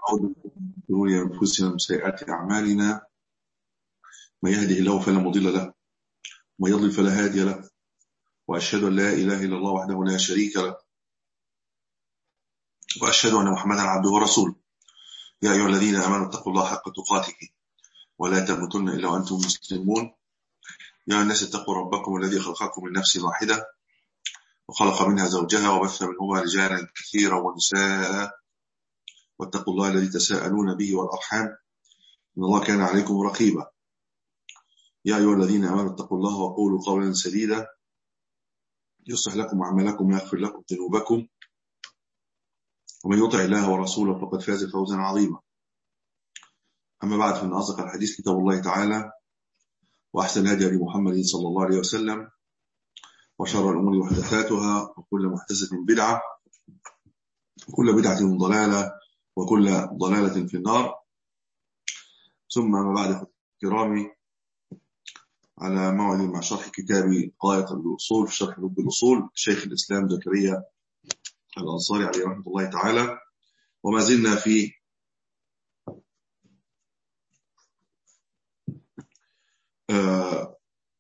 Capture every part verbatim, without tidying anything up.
ونعوذ بالله من شرور أنفسنا ومن سيئات أعمالنا. من يهده الله فلا مضل له ومن يضلل فلا هادي له، وأشهد أن لا إله إلا الله وحده لا شريك له، وأشهد أن محمدا عبده ورسوله. يا أيها الذين آمنوا اتقوا الله حق تقاته ولا تموتن إلا وأنتم مسلمون. يا الناس اتقوا ربكم الذي خلقكم من نفس واحدة وخلق منها زوجها وبث منهما رجالا كثيرا ونساء، واتقوا الله الذي تساءلون به والأرحام إن الله كان عليكم رقيبا. يا أيها الذين آمنوا اتقوا الله وقولوا قولا سديدا يصلح لكم أعمالكم ويغفر لكم ذنوبكم، ومن يطع الله ورسوله فقد فاز فوزا عظيما. أما بعد، فإن أصدق الحديث كتاب الله تعالى، وأحسن الهدي هدي محمد صلى الله عليه وسلم، وشر الأمور محدثاتها، وكل محدثة بدعة، وكل بدعة ضلالة، وكل ضلالة في النار. ثم أما بعد، كرامي، على موعد مع شرح كتاب غاية الأصول في شرح لب الأصول شيخ الإسلام زكريا الأنصاري عليه رحمة الله تعالى. وما زلنا في آه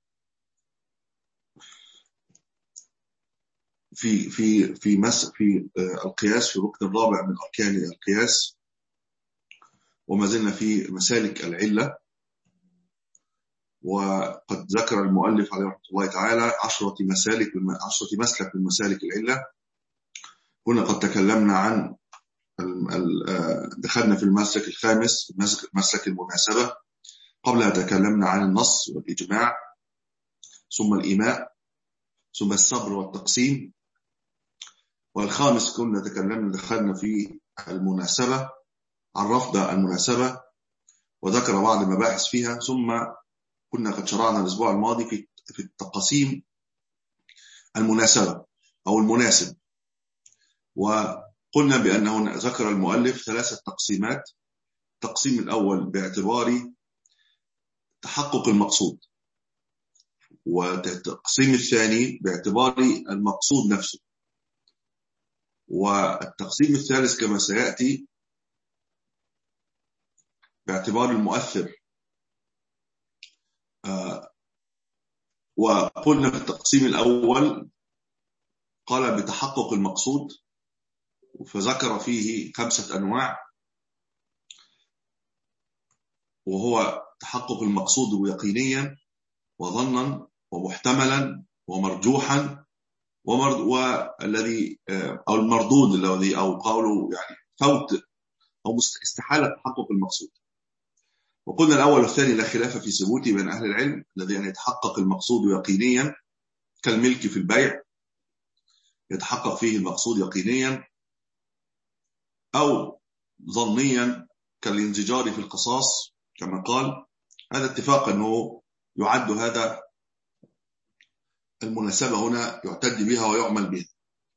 في في في مس في آه القياس في الركن الرابع من أركان القياس، وما زلنا في مسالك العلة. وقد ذكر المؤلف عليه رحمة الله تعالى عشرة مسالك عشرة مسلك من مسالك العلة. هنا قد تكلمنا عن دخلنا في المسلك الخامس، مسلك المناسبة. قبلها تكلمنا عن النص والإجماع، ثم الإيماء، ثم الصبر والتقسيم. والخامس كنا تكلمنا دخلنا في المناسبة، عرفنا المناسبة وذكر بعض المباحث فيها. ثم كنا قد شرعنا الأسبوع الماضي في في التقسيم المناسبة أو المناسب، وقلنا بأنه ذكر المؤلف ثلاثة تقسيمات. التقسيم الأول باعتبار تحقق المقصود، والتقسيم الثاني باعتبار المقصود نفسه، والتقسيم الثالث كما سيأتي باعتبار المؤثر. آه وقلنا في التقسيم الأول قال بتحقق المقصود، فذكر فيه خمسة أنواع، وهو تحقق المقصود يقينيا وظنا ومحتملا ومرجوحا ومرد والذي أو المردود الذي أو قوله يعني فوت أو استحالة تحقق المقصود. وقلنا الأول والثاني لا خلاف في ثبوته بين أهل العلم، الذي أن يتحقق المقصود يقينيا كالملك في البيع، يتحقق فيه المقصود يقينيا، أو ظنيا كالانزجار في القصاص كما قال. هذا اتفاق أنه يعد هذا المناسبة هنا يعتد بها ويعمل بها.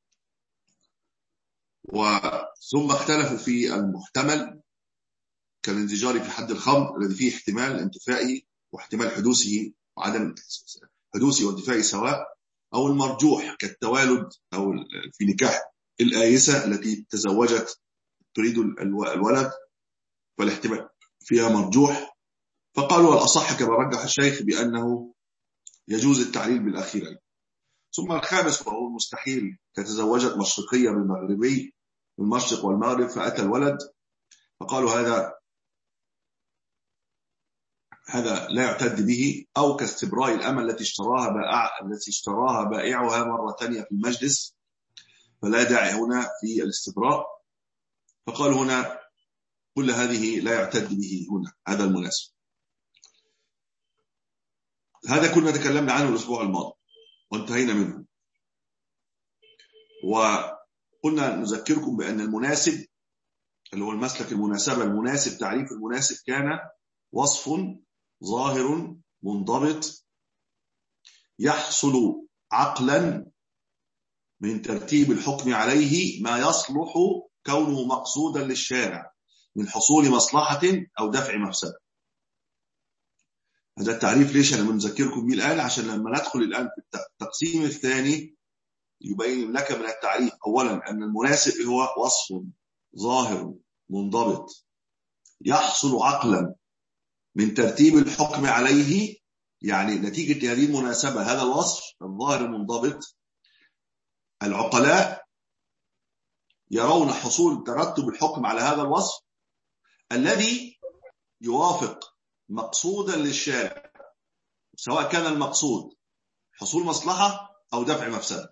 وثم اختلفوا في المحتمل كالانزجار في حد الخمر، الذي فيه احتمال انتفائه واحتمال حدوثه وعدم حدوثه وانتفائه سواء، أو المرجوح كالتوالد أو في نكاح الآيسة التي تزوجت تريد الولد، فالاحتمال فيها مرجوح. فقالوا الأصح كما رجح الشيخ بأنه يجوز التعليل بالأخيرين. ثم الخامس وهو المستحيل كتزوجت مشرقية بالمغربي بالمشرق والمغرب فأتى الولد، فقالوا هذا هذا لا يعتد به. أو كاستبراء الأمل التي اشتراها بائع التي اشتراها بائعها مرة ثانية في المجلس، فلا داعي هنا في الاستبراء، فقالوا هنا كل هذه لا يعتد به هنا، هذا المناسب. هذا كنا تكلمنا عنه الأسبوع الماضي وانتهينا منه، وقلنا نذكركم بأن المناسب اللي هو المسلك المناسبة، المناسب تعريف المناسب كان وصف ظاهر منضبط يحصل عقلا من ترتيب الحكم عليه ما يصلح كونه مقصودا للشارع من حصول مصلحة أو دفع مفسدة. هذا التعريف ليش أنا بنذكركم به الآن؟ عشان لما ندخل الآن في التقسيم الثاني يبين لك من التعريف أولا أن المناسب هو وصف ظاهر منضبط يحصل عقلا من ترتيب الحكم عليه، يعني نتيجة هذه المناسبة هذا الوصف الظاهر المنضبط، العقلاء يرون حصول ترتب الحكم على هذا الوصف الذي يوافق مقصودا للشارع، سواء كان المقصود حصول مصلحة أو دفع مفسدة.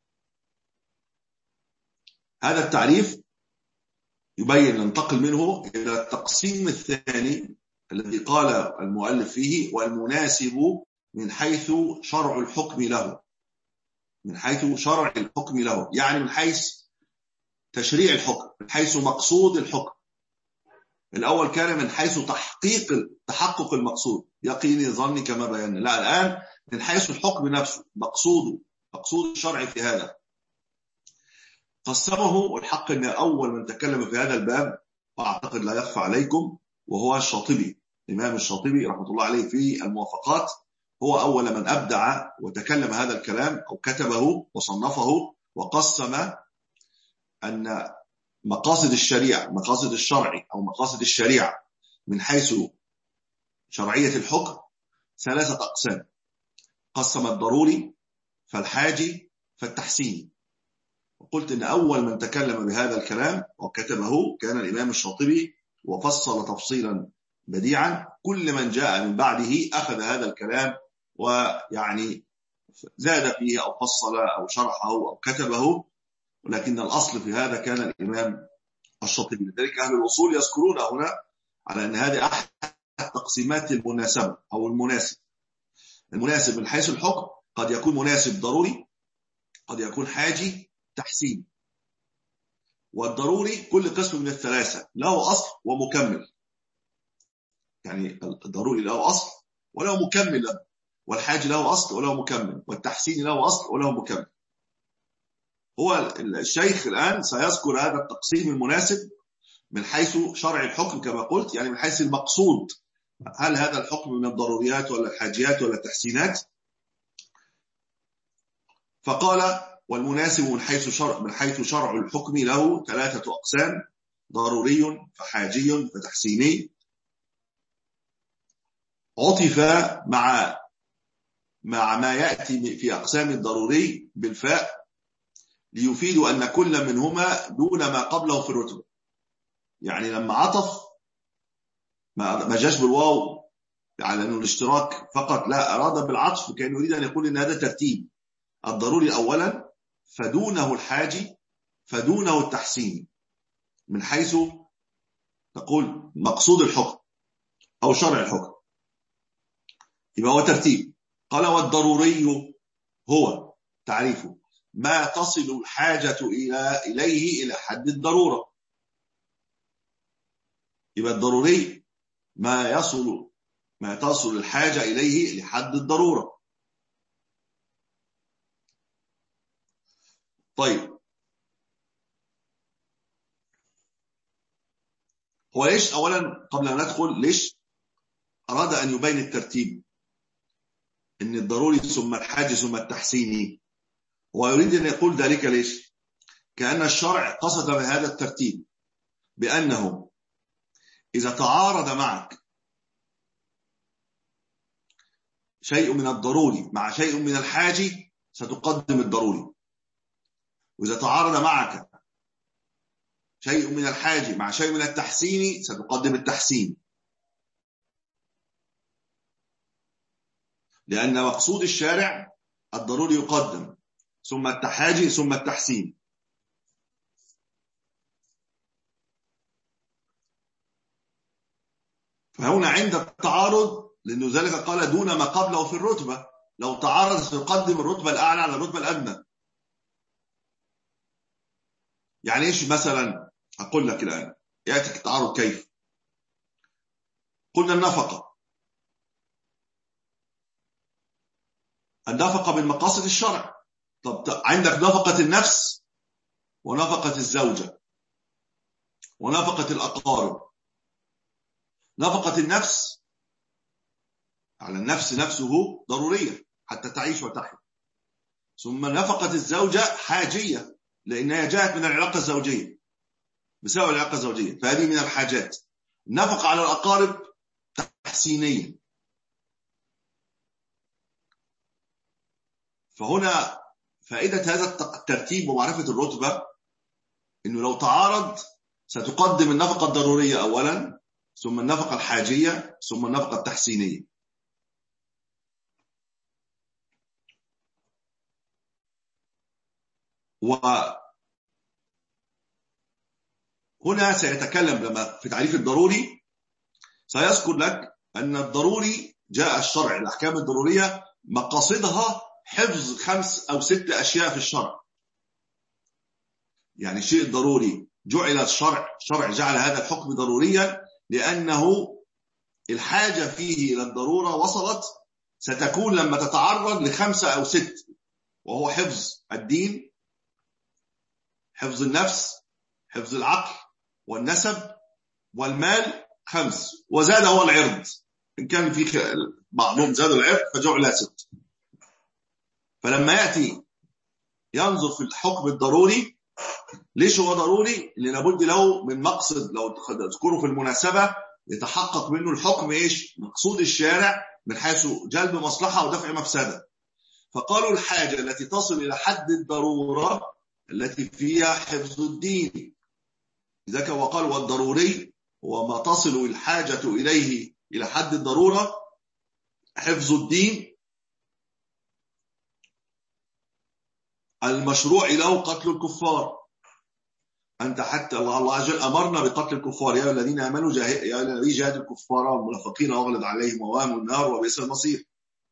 هذا التعريف يبين ننتقل منه إلى التقسيم الثاني الذي قال المؤلف فيه: والمناسب من حيث شرع الحكم له. من حيث شرع الحكم له يعني من حيث تشريع الحكم، من حيث مقصود الحكم. الأول كان من حيث تحقيق تحقق المقصود، يقيني ظني كما بينا. لا، الآن من حيث الحكم نفسه، مقصوده، مقصود الشرع في هذا. قسمه، والحق أن أول من تكلم في هذا الباب وأعتقد لا يخفى عليكم وهو الشاطبي، الإمام الشاطبي رحمة الله عليه في الموافقات، هو أول من أبدع وتكلم هذا الكلام أو كتبه وصنفه، وقسم أن مقاصد الشريعة، مقاصد الشرع أو مقاصد الشريعة من حيث شرعية الحكم ثلاثة أقسام: قسم الضروري فالحاجي فالتحسيني. وقلت إن أول من تكلم بهذا الكلام وكتبه كان الإمام الشاطبي، وفصل تفصيلا بديعا. كل من جاء من بعده أخذ هذا الكلام ويعني زاد فيه أو فصل أو شرحه أو كتبه، ولكن الأصل في هذا كان الإمام الشاطبي. لذلك أهل الأصول يذكرون هنا على أن هذه أحد تقسيمات المناسبة أو المناسب. المناسب من حيث الحكم قد يكون مناسب ضروري، قد يكون حاجي، تحسين. والضروري كل قسم من الثلاثة له أصل ومكمل، يعني الضروري له أصل وله مكمل له، والحاجي له أصل وله مكمل، والتحسين له أصل وله مكمل. هو الشيخ الآن سيذكر هذا التقسيم المناسب من حيث شرع الحكم كما قلت، يعني من حيث المقصود، هل هذا الحكم من الضروريات ولا الحاجيات ولا التحسينات. فقال: والمناسب من حيث شرع من حيث شرع الحكم له ثلاثة أقسام: ضروري فحاجي فتحسيني. عطف مع مع ما يأتي في أقسام الضروري بالفاء ليفيد أن كل منهما دون ما قبله في الرتبة. يعني لما عطف ما جاش بالواو على أنه الاشتراك فقط، لا، أراد بالعطف كأنه يريد أن يقول أن هذا ترتيب: الضروري أولا فدونه الحاجي فدونه التحسين، من حيث نقول مقصود الحكم أو شرع الحكم، يبقى هو ترتيب. قال: والضروري هو تعريفه ما تصل الحاجة إلى إليه إلى حد الضرورة. يبقى الضروري ما يصل ما تصل الحاجة إليه لحد الضرورة. طيب، هو ليش أولا قبل أن ندخل ليش أراد أن يبين الترتيب، إن الضروري ثم الحاجة ثم التحسيني؟ هو يريد أن يقول ذلك ليش؟ كأن الشرع قصد بهذا الترتيب بأنه إذا تعارض معك شيء من الضروري مع شيء من الحاجي ستقدم الضروري، وإذا تعارض معك شيء من الحاجي مع شيء من التحسين ستقدم التحسين، لأن مقصود الشارع الضروري يقدم ثم التحاجي ثم التحسين. فهنا عند التعارض، لأنه ذلك قال دون ما قبله في الرتبة، لو تعارض سيقدم الرتبة الأعلى على الرتبة الأدنى. يعني إيش مثلا؟ أقول لك الآن يأتيك التعارض كيف. قلنا النفقة، النفقة من مقاصد الشرع. طب عندك نفقة النفس ونفقة الزوجة ونفقة الأقارب. نفقة النفس على النفس نفسه ضرورية حتى تعيش وتحيا، ثم نفقة الزوجة حاجية لأنها جاءت من العلاقة الزوجية. بسبب العلاقة الزوجية، فهذه من الحاجات. النفقة على الأقارب تحسينية. فهنا فائدة هذا الترتيب ومعرفة الرتبة، إنه لو تعارض ستقدم النفقة الضرورية أولا، ثم النفقة الحاجية، ثم النفقة التحسينية. وهنا سيتكلم لما في تعريف الضروري، سيذكر لك أن الضروري جاء الشرع، الأحكام الضرورية مقاصدها حفظ خمس أو ست أشياء في الشرع. يعني الشيء الضروري جعل الشرع، الشرع جعل هذا الحكم ضروريا لأنه الحاجة فيه إلى الضرورة وصلت ستكون لما تتعرض لخمسة أو ست، وهو حفظ الدين، حفظ النفس، حفظ العقل والنسب والمال، خمس، وزاد هو العرض، إن كان في بعضهم زاد العرض فجعل ست. فلما يأتي ينظر في الحكم الضروري، ليش هو ضروري؟ اللي لابد له من مقصد، لو تذكره في المناسبة يتحقق منه الحكم إيش؟ مقصود الشارع من حيث جلب مصلحة ودفع مفسدة. فقالوا الحاجة التي تصل إلى حد الضرورة التي فيها حفظ الدين، لذلك وقال والضروري هو ما تصل الحاجة إليه إلى حد الضرورة، حفظ الدين، المشروع له قتل الكفار. أنت حتى الله عز وجل أمرنا بقتل الكفار، يا الذين آمنوا جاهد يا الذين جاهدوا الكفار والمنافقين واغلظ عليهم وواهم النار وبئس المصير.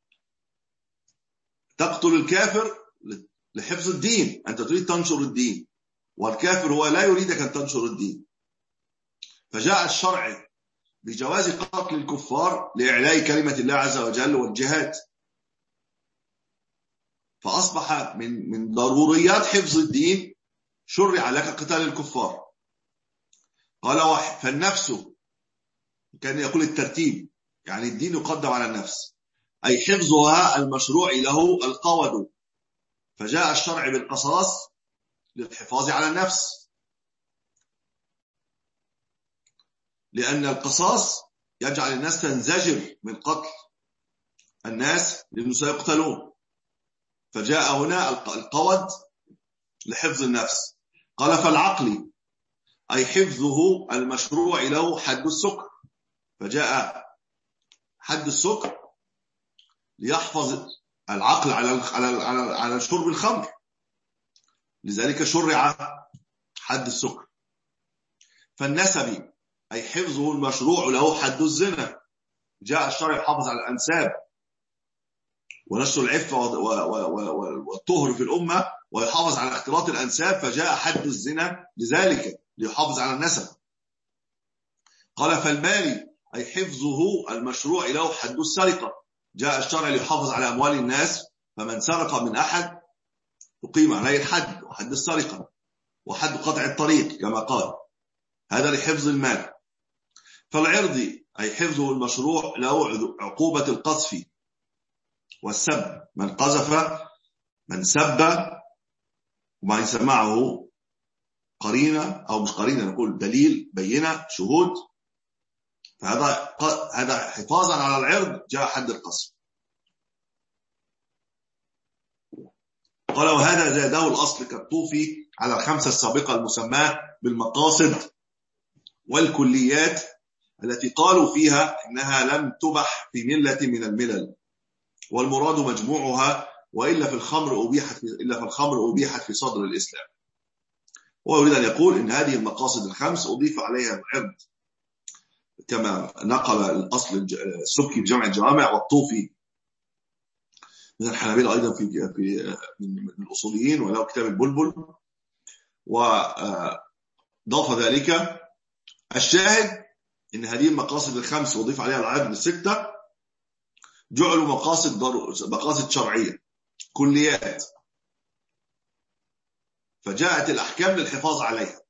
تقتل الكافر لحفظ الدين، أنت تريد تنشر الدين، والكافر هو لا يريدك أن تنشر الدين. فجاء الشرع بجواز قتل الكفار لإعلاء كلمة الله عز وجل والجهاد، فأصبح من من ضروريات حفظ الدين شرع لك قتال الكفار. قال فالنفس، كان يقول الترتيب، يعني الدين يقدم على النفس، أي حفظها المشروع له القود، فجاء الشرع بالقصاص للحفاظ على النفس، لأن القصاص يجعل الناس تنزجر من قتل الناس لأنه سيقتلون، فجاء هنا القود لحفظ النفس. قال فالعقل أي حفظه المشروع له حد السكر، فجاء حد السكر ليحفظ العقل على على على على شرب الخمر، لذلك شرع حد السكر. فالنسب أي حفظه المشروع له حد الزنا، جاء الشرع يحافظ على الأنساب ونشر العفة والطهر في الأمة ويحافظ على اختلاط الأنساب، فجاء حد الزنا لذلك ليحافظ على النسب. قال فالمال أي حفظه المشروع له حد السرقة، جاء الشرع ليحافظ على أموال الناس، فمن سرق من أحد تقيم عليه الحد وحد السرقة وحد قطع الطريق كما قال، هذا لحفظ المال. فالعرض أي حفظه المشروع له عقوبة القذف والسب، من قذف من سب وما يسمعه قرينة أو مش قرينة، نقول دليل بينة شهود، فهذا هذا حفاظا على العرض جاء حد القذف. قال وهذا زاده الأصل كالطوفي على الخمسة السابقة المسماة بالمقاصد والكليات التي قالوا فيها إنها لم تبح في ملة من الملل، والمراد مجموعها، وإلا في الخمر أبيحت في إلا في الخمر أبيحت في صدر الإسلام. ويريد أن يقول إن هذه المقاصد الخمس أضيف عليها العرض كما نقل الأصل السبكي في جمع الجوامع، والطوفي من الحنابلة أيضا في في من الأصوليين، وله كتاب البلبل، وضاف ذلك. الشاهد إن هذه المقاصد الخمس وضيف عليها العرض الستة جعلوا مقاصد مقاصد شرعية كليات، فجاءت الأحكام للحفاظ عليها.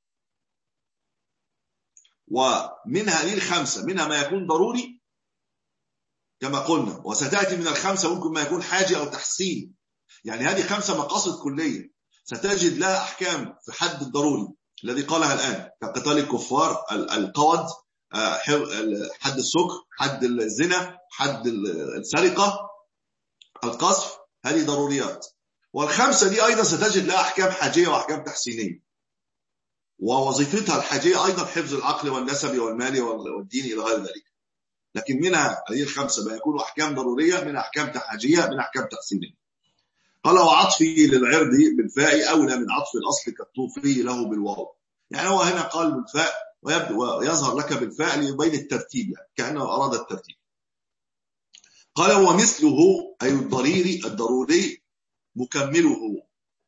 ومن هذه الخمسة منها ما يكون ضروري كما قلنا، وستأتي من الخمسة ممكن ما يكون حاجة أو تحسين. يعني هذه خمسة مقاصد كلية ستجد لها أحكام في حد الضروري الذي قالها الآن كقتال الكفار، القود، حد السكر، حد الزنا، حد السرقة، القذف، هذه ضروريات. والخمسة دي أيضا ستجد لها أحكام حاجية وأحكام تحسينية، ووظيفتها الحاجية أيضا حفظ العقل والنسب والمال والدين إلى غير ذلك. لكن منها هذه الخمسة ما يكون أحكام ضرورية، من أحكام حاجية، من أحكام تحسينية. قال وعطفي للعرض بالفاء أولى من عطف الأصل كالطوفي له بالواو. يعني هو هنا قال بالفاء ويظهر لك بالفاء ليبين الترتيب، يعني كأنه أراد الترتيب. قال ومثله أي الضريري الضروري مكمله.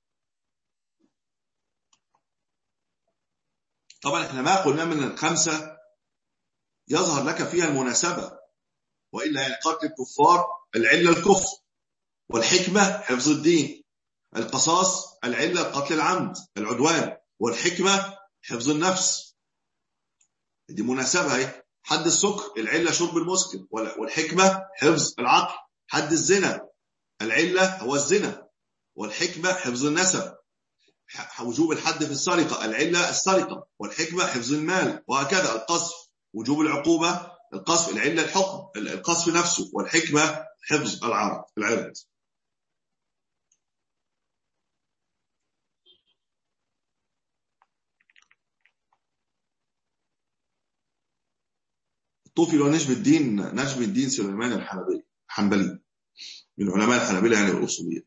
طبعا احنا ما قلنا من الخمسة يظهر لك فيها المناسبة، وإلا يعني قتل الكفار العلة الكفر، والحكمة حفظ الدين، القصاص العلة قتل العمد العدوان، والحكمة حفظ النفس، دي مناسبة هي. حد السكر العلة شرب المسكر، والحكمة حفظ العقل. حد الزنا العلة هو الزنا، والحكمة حفظ النسب. وجوب الحد في السرقة العلة السرقة، والحكمة حفظ المال، وهكذا. القذف وجوب العقوبة، القذف العلة الحكم القذف نفسه، والحكمة حفظ العرض العرض. الطوفي لو نجم الدين نجم الدين سليمان الحنبلي حنبلي من علماء الحنابلة يعني الأصولية.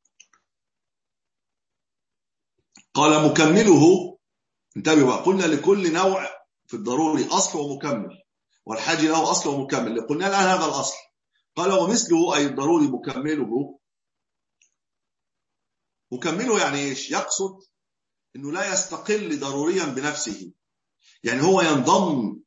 قال مكمله، انتبهوا بقى، قلنا لكل نوع في الضروري أصل ومكمل، والحاج له أصل ومكمل، قلنا الآن هذا الأصل. قال ومثله أي الضروري مكمله. مكمله يعني إيش؟ يقصد أنه لا يستقل ضروريا بنفسه، يعني هو ينضم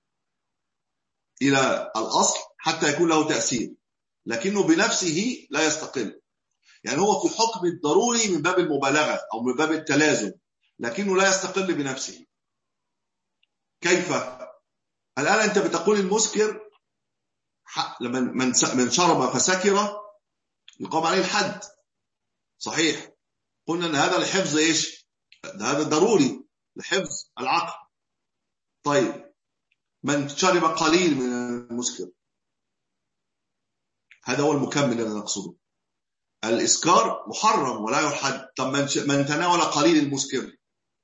إلى الأصل حتى يكون له تأثير، لكنه بنفسه لا يستقل. يعني هو في حكم الضروري من باب المبالغة أو من باب التلازم، لكنه لا يستقل بنفسه. كيف؟ الآن أنت بتقول المسكر لما من شرب فسكر يقام عليه الحد، صحيح؟ قلنا أن هذا لحفظ إيش؟ هذا ضروري لحفظ العقل. طيب من شرب قليل من المسكر، هذا هو المكمل الذي نقصده. الإسكار محرم ولا يحد. طب من تناول قليل المسكر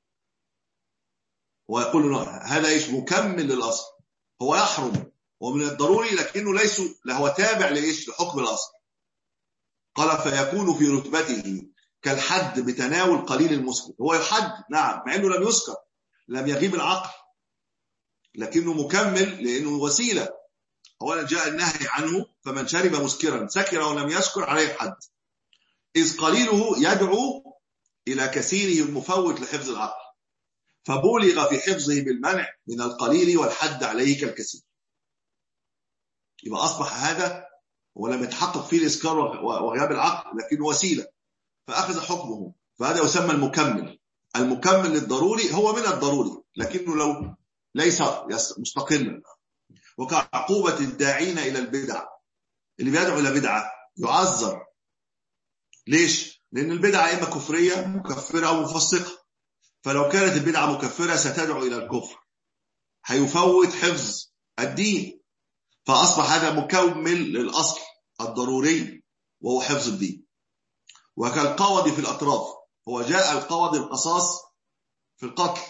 ويقول هذا إيش؟ مكمل للأصل، هو يحرم ومن الضروري لكنه ليس هو تابع لإيش؟ لحكم الأصل. قال فيكون في رتبته كالحد بتناول قليل المسكر. هو يحد نعم مع أنه لم يسكر، لم يغيب العقل، لكنه مكمل لأنه وسيلة. أولا جاء النهي عنه فمن شرب مسكرا سكر ولم يسكر عليه الحد، إذ قليله يدعو إلى كثيره المفوت لحفظ العقل، فبولغ في حفظه بالمنع من القليل والحد عليه كالكثير. يبقى أصبح هذا ولم يتحقق فيه الإسكار وغياب العقل، لكنه وسيلة فأخذ حكمه، فهذا يسمى المكمل. المكمل للضروري هو من الضروري لكنه لو ليس مستقلا. وكعقوبة الداعين إلى البدع، اللي بيدعو إلى بدعة يعذر. ليش؟ لأن البدعة إما كفرية مكفرة أو مفسقة، فلو كانت البدعة مكفرة ستدعو إلى الكفر، هيفوت حفظ الدين، فأصبح هذا مكمل للأصل الضروري وهو حفظ الدين. وكالقوض في الأطراف، هو جاء القوض القصاص في القتل،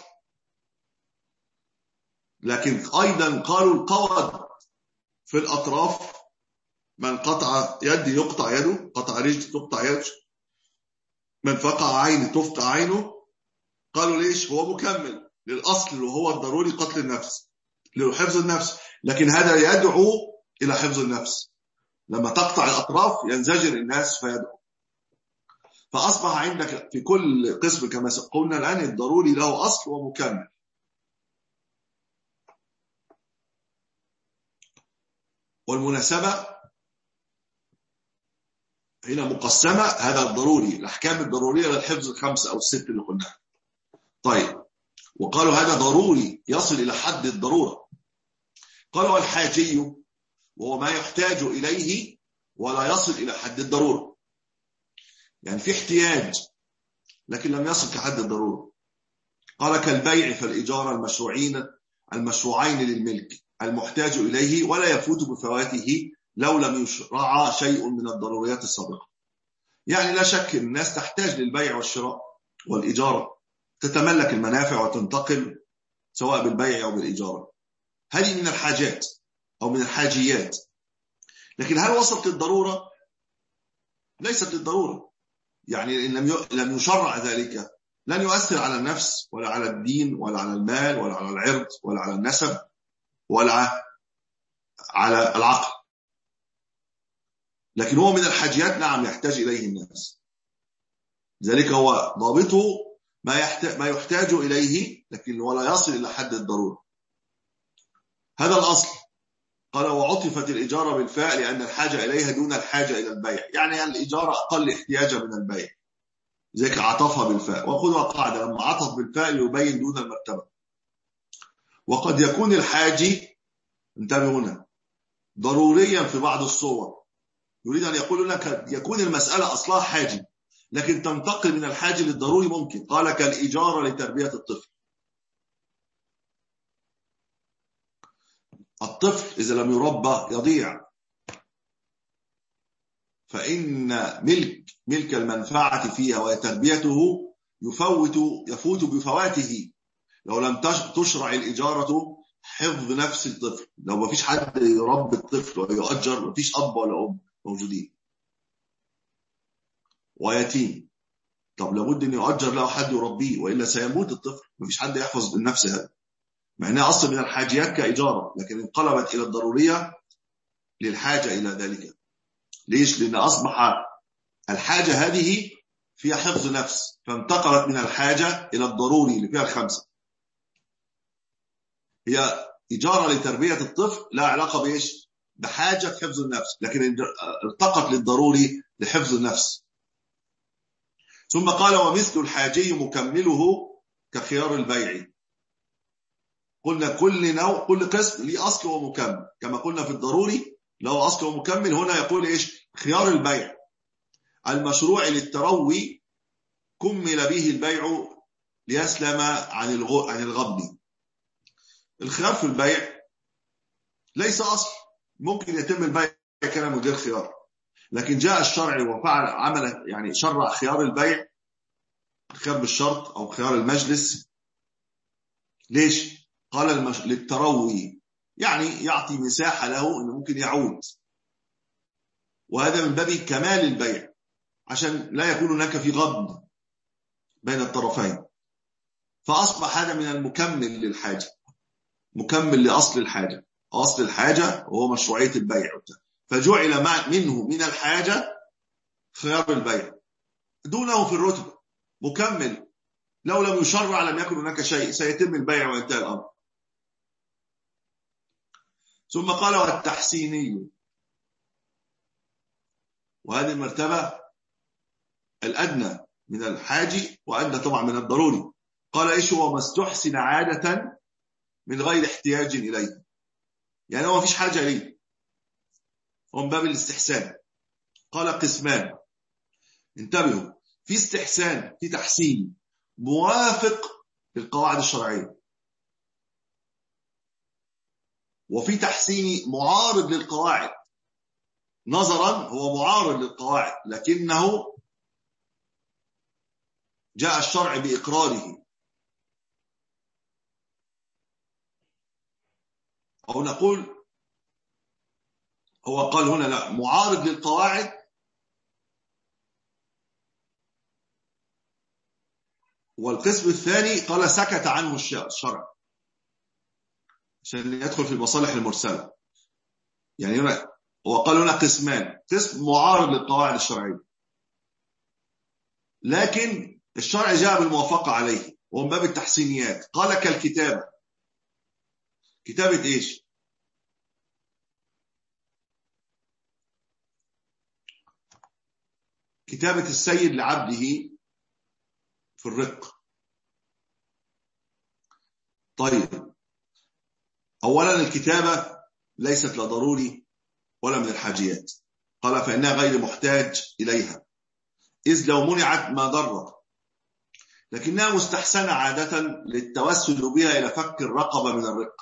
لكن أيضا قالوا القوض في الأطراف، من قطع يد يقطع يده، قطع رجل تقطع يده، من فقع عين تفقع عينه. قالوا ليش؟ هو مكمل للأصل وهو الضروري قتل النفس لحفظ النفس، لكن هذا يدعو إلى حفظ النفس. لما تقطع الأطراف ينزجر الناس فيدعو. فأصبح عندك في كل قسم كما قلنا الآن الضروري له أصل ومكمل. والمناسبة هنا مقسمة، هذا الضروري الأحكام الضرورية للحفظ الخمسة أو الست اللي قلناها. طيب وقالوا هذا ضروري يصل إلى حد الضرورة. قالوا الحاجي وهو ما يحتاج إليه ولا يصل إلى حد الضرورة، يعني في احتياج لكن لم يصل كحد الضرورة. قال كالبيع فالإجارة المشروعين المشروعين للملك المحتاج إليه ولا يفوت بفواته لو لم يشرع شيء من الضروريات السابقة. يعني لا شك أن الناس تحتاج للبيع والشراء والإجارة، تتملك المنافع وتنتقل سواء بالبيع أو بالإجارة. هذه من الحاجات أو من الحاجيات، لكن هل وصلت للضرورة؟ ليست للضرورة. يعني إن لم يشرع ذلك لن يؤثر على النفس ولا على الدين ولا على المال ولا على العرض ولا على النسب ولا على العقل، لكن هو من الحاجيات نعم يحتاج إليه الناس. ذلك هو ضابطه ما يحتاج, ما يحتاج إليه، لكن ولا يصل إلى حد الضرورة. هذا الأصل. قال وعطفت الإجارة بالفاء لأن الحاجة إليها دون الحاجة إلى البيع، يعني الإجارة أقل احتياجا من البيع، ذلك عطفها بالفاء. وخذها قاعدة، لما عطف بالفاء يبين دون المرتبة. وقد يكون الحاجي، انتبهوا هنا، ضروريا في بعض الصور. يريد أن يقول لك يكون المسألة أصلها حاجي لكن تنتقل من الحاجي للضروري ممكن. قال كالإجارة لتربية الطفل. الطفل إذا لم يربى يضيع، فإن ملك ملك المنفعة فيها وتربيته يفوت يفوت بفواته لو لم تشرع الإجارة حفظ نفس الطفل. لو ما فيش حد يربي الطفل ويؤجر، ما فيش أب ولا أم موجودين، ويتيم، طب لابد أن يؤجر له حد يربيه وإلا سيموت الطفل. ما فيش حد يحفظ بالنفس هذا، مع أنها أصل من الحاجيات كإجارة، لكن انقلبت إلى الضرورية للحاجة إلى ذلك. ليش؟ لأن أصبح الحاجة هذه فيها حفظ نفس، فانتقلت من الحاجة إلى الضروري اللي فيها الخمسة. هي إجارة لتربية الطفل لا علاقة بإيش؟ بحاجة حفظ النفس، لكن ارتقت للضروري لحفظ النفس. ثم قال ومثل الحاجي مكمله كخيار البيع. قلنا كل نوع كل قسم ليه أصل ومكمل، كما قلنا في الضروري له أصل ومكمل. هنا يقول إيش؟ خيار البيع المشروع للتروي كمل به البيع ليسلم عن عن الغبن. الخيار في البيع ليس أصل، ممكن يتم البيع كان من غير خيار، لكن جاء الشرع وفعل عمل، يعني شرع خيار البيع، خيار بالشرط أو خيار المجلس. ليش؟ قال المش... للتروي، يعني يعطي مساحة له أنه ممكن يعود، وهذا من باب كمال البيع عشان لا يكون هناك في غبن بين الطرفين. فأصبح هذا من المكمل للحاجة، مكمل لأصل الحاجة. أصل الحاجة هو مشروعية البيع، فجعل منه من الحاجة خيار البيع دونه في الرتبة مكمل. لو لم يشرع لم يكن هناك شيء، سيتم البيع وينتهي الأمر. ثم قال والتحسيني، وهذه المرتبة الأدنى من الحاجي وأدنى طبعا من الضروري. قال إيش هو؟ ما استحسن عادة من غير احتياج إليه، يعني هو ما فيش حاجة إليه، هو من باب الاستحسان. قال قسمان، انتبهوا، في استحسان، في تحسين موافق للقواعد الشرعية، وفي تحسين معارض للقواعد. نظرا هو معارض للقواعد لكنه جاء الشرع بإقراره، أو نقول هو قال هنا لا، معارض للقواعد والقسم الثاني قال سكت عنه الشرع عشان يدخل في المصالح المرسلة. يعني هنا هو قال هنا قسمان، قسم معارض للقواعد الشرعية لكن الشرع جاء بالموافقة عليه، ومن باب التحسينيات. قال كالكتابة. كتابة إيش؟ كتابة السيد لعبده في الرق. طيب، أولا الكتابة ليست لا ضروري ولا من الحاجيات. قال فإنها غير محتاج إليها، إذ لو منعت ما ضر، لكنها مستحسنة عادة للتوسل بها إلى فك الرقبة من الرق.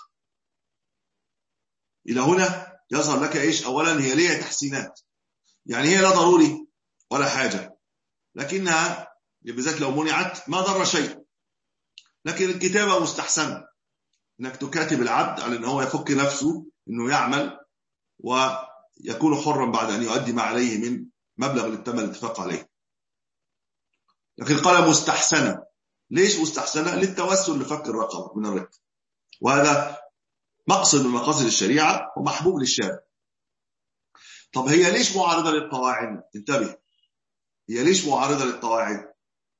إلى هنا يظهر لك إيش؟ أولا هي ليها تحسينات، يعني هي لا ضروري ولا حاجة، لكنها بالذات لو منعت ما ضر شيء. لكن الكتابة مستحسنة، انك تكاتب العبد على ان هو يفك نفسه انه يعمل ويكون حرا بعد ان يؤدي ما عليه من مبلغ اللي تم الاتفاق عليه. لكن قال مستحسنة. ليش مستحسنة؟ للتوسل لفك الرقبة من الرق، وهذا مقصد من مقاصد الشريعة ومحبوب للشارع. طب هي ليش معارضة للقواعد؟ انتبه، هي ليش معارضة للقواعد؟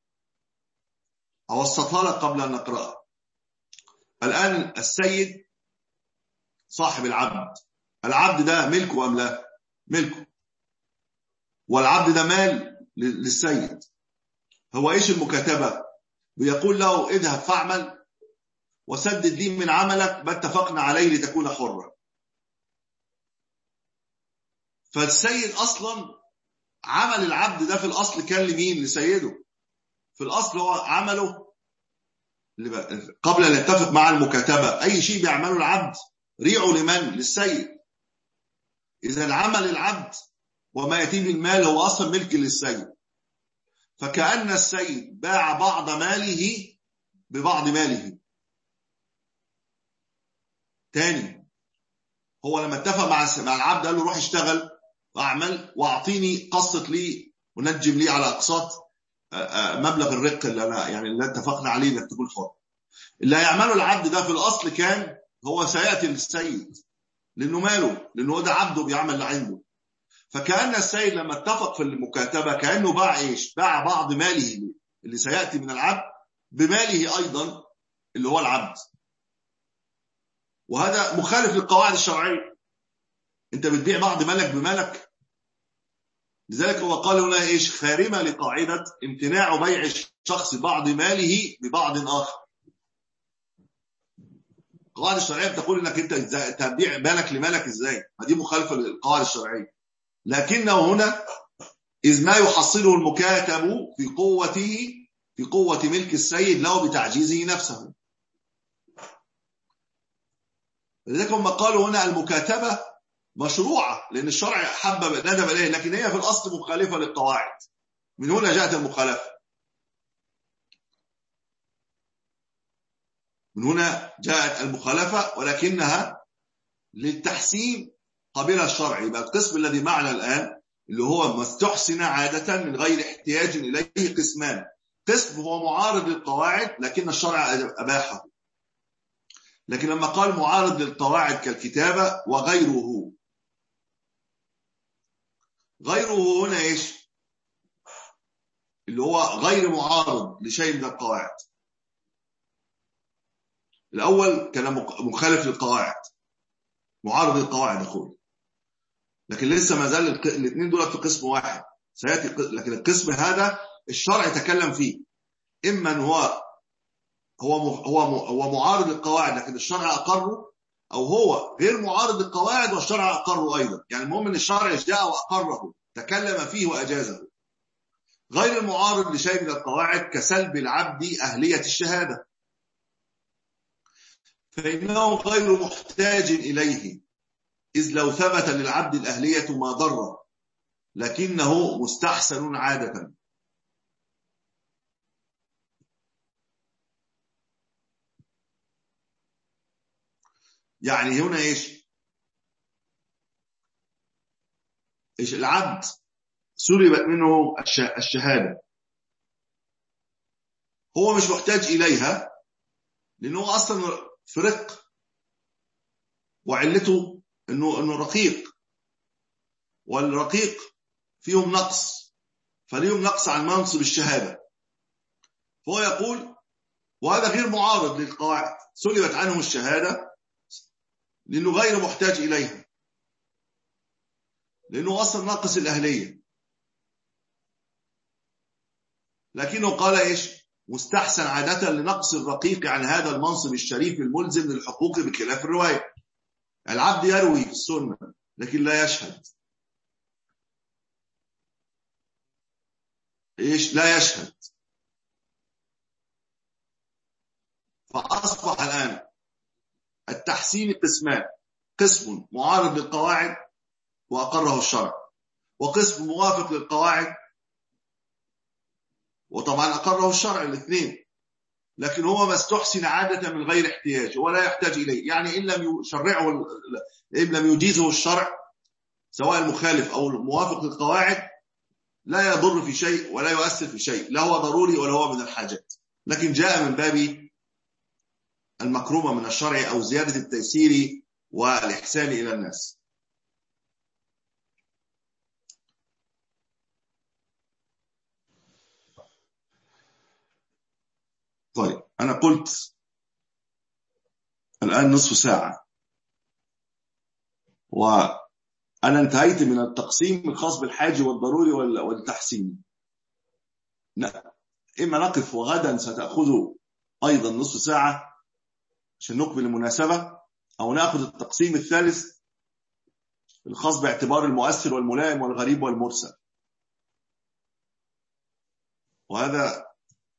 أوسطها لك قبل أن نقرأها. الآن السيد صاحب العبد، العبد ده ملكه أم لا؟ ملكه، والعبد ده مال للسيد. هو إيش المكاتبة؟ بيقول له اذهب فاعمل وسدد لي من عملك ما اتفقنا عليه لتكون حرا. فالسيد أصلا عمل العبد ده في الأصل كان لمين؟ لسيده. في الأصل هو عمله قبل أن يتفق مع المكاتبة. أي شيء بيعمله العبد ريعه لمن؟ للسيد. إذا عمل العبد وما يتم المال هو أصلا ملك للسيد، فكأن السيد باع بعض ماله ببعض ماله. تاني، هو لما اتفق مع العبد قال له روح اشتغل واعمل واعطيني قسط لي ونجم لي على اقساط مبلغ الرق اللي انا يعني اللي اتفقنا عليه انك تكون حر. اللي هيعمله العبد ده في الاصل كان هو سياتي للسيد لانه ماله، لانه هو ده عبده بيعمل اللي عنده. فكأن السيد لما اتفق في المكاتبه كأنه باع ايش؟ باع بعض ماله اللي سياتي من العبد بماله ايضا اللي هو العبد. وهذا مخالف للقواعد الشرعيه. انت بتبيع بعض مالك بمالك. لذلك هو قال هنا ايش؟ خارمه لقاعده امتناع بيع الشخص بعض ماله ببعض اخر. القواعد الشرعيه بتقول انك انت تبيع مالك لمالك ازاي؟ هذه مخالفه للقواعد الشرعيه. لكنه هنا اذ ما يحصله المكاتب في قوته في قوه ملك السيد له بتعجيزه نفسه. لذلك هم قالوا هنا المكاتبه مشروعه لان الشرع حبب ندب اليه، لكن هي في الاصل مخالفه للقواعد. من هنا جاءت المخالفه. من هنا جاءت المخالفه، ولكنها للتحسين قبلها الشرع. يبقى القسم الذي معنا الان اللي هو ما استحسن عاده من غير احتياج اليه قسمان. قسم هو معارض للقواعد لكن الشرع اباحه. لكن لما قال معارض للقواعد كالكتابه وغيره، غيره هنا ايش؟ اللي هو غير معارض لشيء من القواعد. الاول كان مخالف للقواعد، معارض للقواعد اقول، لكن لسه ما زال الاثنين دول في قسم واحد سياتي. لكن القسم هذا الشرع يتكلم فيه، اما ان هو هو هو هو معارض للقواعد لكن الشرع اقره، او هو غير معارض للقواعد والشرع اقره ايضا. يعني المهم ان الشرع جاء واقره تكلم فيه واجازه. غير المعارض لشيء من القواعد كسلب العبد اهليه الشهاده، فانه غير محتاج اليه، اذ لو ثبت للعبد الاهليه ما ضر، لكنه مستحسن عاده. يعني هنا ايش؟ ايش العبد سلبت منه الشهاده، هو مش محتاج اليها لانه اصلا في رق، وعلته انه انه رقيق، والرقيق فيهم نقص، فليهم نقص عن منصب الشهاده. فهو يقول وهذا غير معارض للقواعد، سلبت عنه الشهاده لانه غير محتاج اليها، لانه اصلا ناقص الاهليه. لكنه قال ايش؟ مستحسن عاده لنقص الرقيق عن هذا المنصب الشريف الملزم للحقوق بخلاف الروايه. العبد يروي في السنه لكن لا يشهد. ايش؟ لا يشهد. فأصبح الآن التحسين قسمان: قسم معارض للقواعد وأقره الشرع، وقسم موافق للقواعد وطبعا أقره الشرع، الاثنين، لكن هو ما استحسن عادة من غير احتياج ولا يحتاج إليه. يعني إن لم يشرعه، إن لم يجيزه الشرع سواء المخالف أو الموافق للقواعد لا يضر في شيء ولا يؤثر في شيء، لا هو ضروري ولا هو من الحاجات، لكن جاء من باب المكرومة من الشرع أو زيادة التيسير والإحسان إلى الناس. طيب أنا قلت الآن نصف ساعة، وأنا انتهيت من التقسيم الخاص بالحاج والضروري والتحسين. إما نقف وغدا ستأخذ أيضا نصف ساعة عشان نقبل المناسبة، أو نأخذ التقسيم الثالث الخاص باعتبار المؤثر والملائم والغريب والمرسل، وهذا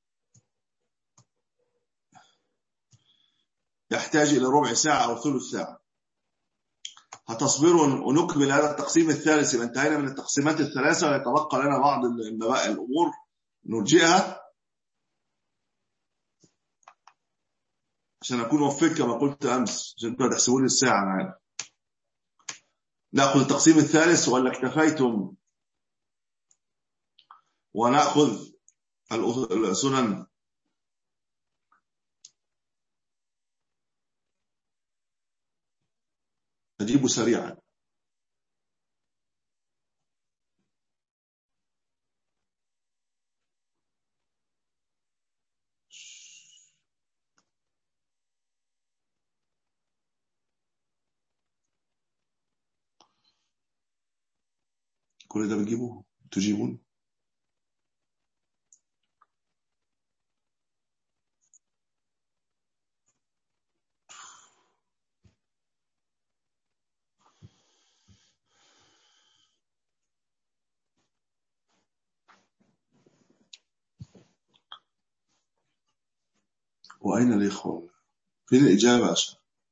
يحتاج إلى ربع ساعة أو ثلث ساعة. هتصبروا ونكمل هذا التقسيم الثالث إذا انتهينا من التقسيمات الثلاثة، ويتبقى لنا بعض الأمور نرجئها عشان أكون وفيت كما قلت أمس، عشان أنتوا تحسبوا لي الساعة معانا. نأخذ التقسيم الثالث ولا اكتفيتم ونأخذ السنن؟ أجيبوا سريعا. كل ده بتجيبوه تجيبون؟ وأين الإخوة؟ فين الإجابة عشان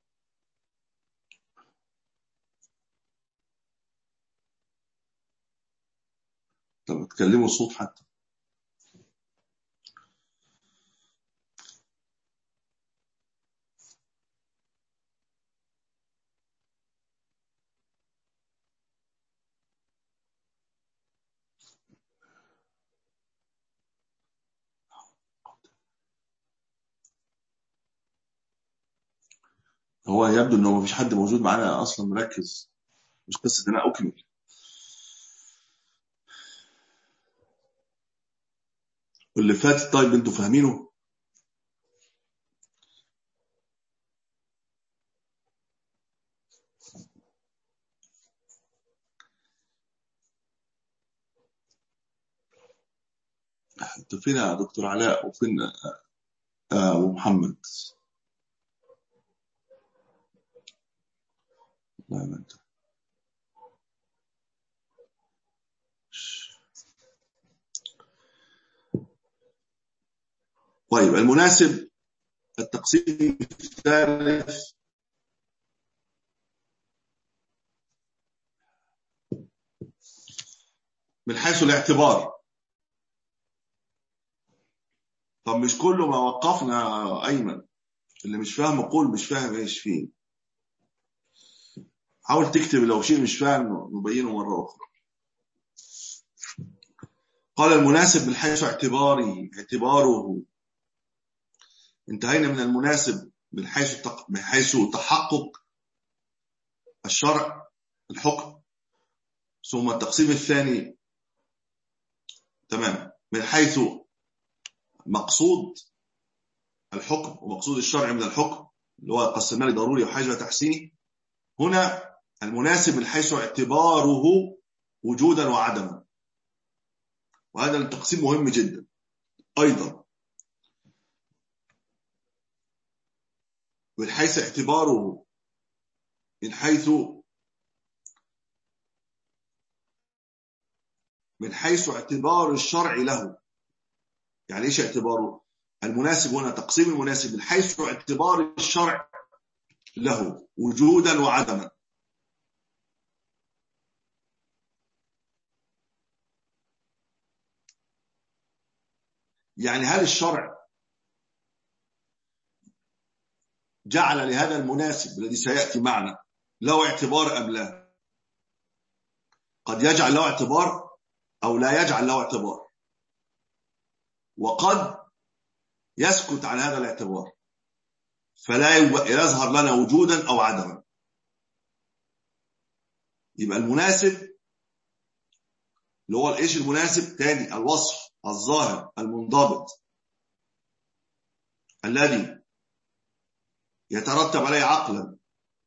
طب تكلموا صوت حتى. هو يبدو انه مفيش حد موجود معانا اصلا مركز، مش قصه ان انا اكمل. واللي فات طيب انتوا فاهمينه؟ انتوا فين يا دكتور علاء وفين ابو محمد؟ لا ما انت. طيب المناسب التقسيم الثالث من حيث الاعتبار. طب مش كله ما وقفنا أيمن؟ اللي مش فاهم قول مش فاهم ايش فيه. حاول تكتب لو شيء مش فاهم نبينه مرة أخرى. قال المناسب من حيث اعتباره اعتباره انتهينا من المناسب من حيث من حيث تحقق الشرع الحكم، ثم التقسيم الثاني تمام من حيث مقصود الحكم ومقصود الشرع من الحكم اللي هو قسمنا لي ضروري وحاجة وتحسيني. هنا المناسب من حيث اعتباره وجودا وعدما، وهذا التقسيم مهم جدا أيضا. من حيث اعتباره من حيث من حيث اعتبار الشرع له. يعني ايش اعتباره؟ المناسب هنا تقسيم المناسب من حيث اعتبار الشرع له وجودا وعدما. يعني هل الشرع جعل لهذا المناسب الذي سيأتي معنا له اعتبار أم لا؟ قد يجعل له اعتبار أو لا يجعل له اعتبار، وقد يسكت عن هذا الاعتبار فلا يظهر لنا وجودا أو عدما. يبقى المناسب اللي هو ايش المناسب تاني؟ الوصف الظاهر المنضبط الذي يترتب عليه عقلا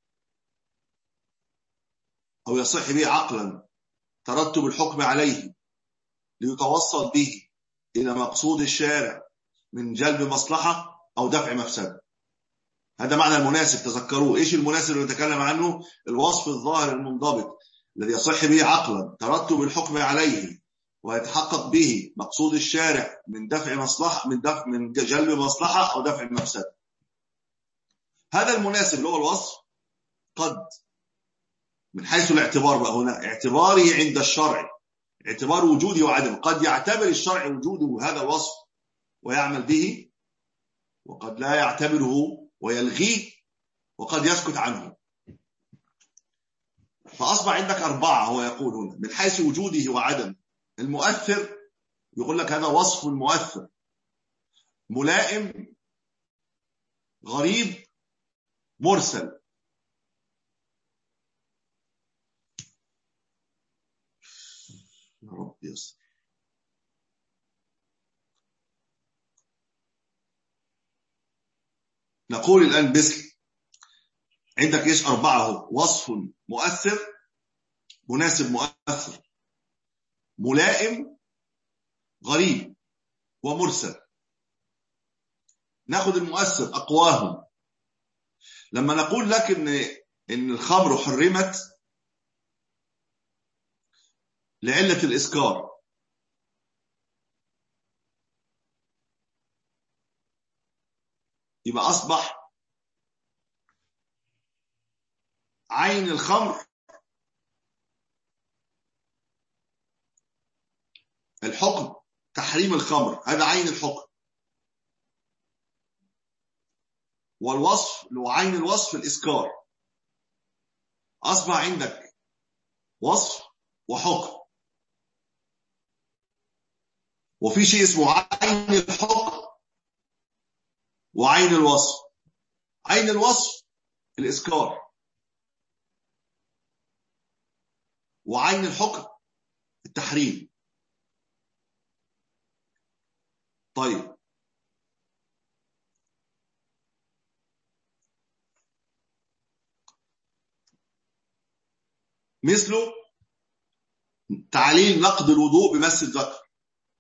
أو يصح به عقلا ترتب الحكم عليه ليتوصل به إلى مقصود الشارع من جلب مصلحة أو دفع مفسدة. هذا معنى المناسب. تذكروا إيش المناسب اللي نتكلم عنه؟ الوصف الظاهر المنضبط الذي يصح به عقلا ترتب الحكم عليه ويتحقق به مقصود الشارع من دفع مصلحة من دفع من جلب مصلحة أو دفع مفسدة. هذا المناسب اللي هو الوصف قد من حيث الاعتبار بقى هنا اعتباره عند الشرع اعتبار وجوده وعدمه، قد يعتبر الشرع وجوده هذا الوصف ويعمل به، وقد لا يعتبره ويلغيه، وقد يسكت عنه. فأصبح عندك أربعة هو يقول هنا من حيث وجوده وعدمه. المؤثر يقول لك هذا وصف مؤثر ملائم غريب مرسل. يا رب يسر. نقول الآن مثل عندك ايش؟ أربعة هو وصف مؤثر مناسب مؤثر ملائم غريب ومرسل. ناخذ المؤثر أقواهم. لما نقول لك إن إن الخمر حرمت لعلة الإسكار، يبقى أصبح عين الخمر الحكم تحريم الخمر، هذا عين الحكم. والوصف لو عين الوصف الإسكار، أصبح عندك وصف وحكم. وفي شيء اسمه عين الحكم وعين الوصف. عين الوصف الإسكار، وعين الحكم التحريم. طيب مثله تعليل نقض الوضوء بمس الذكر.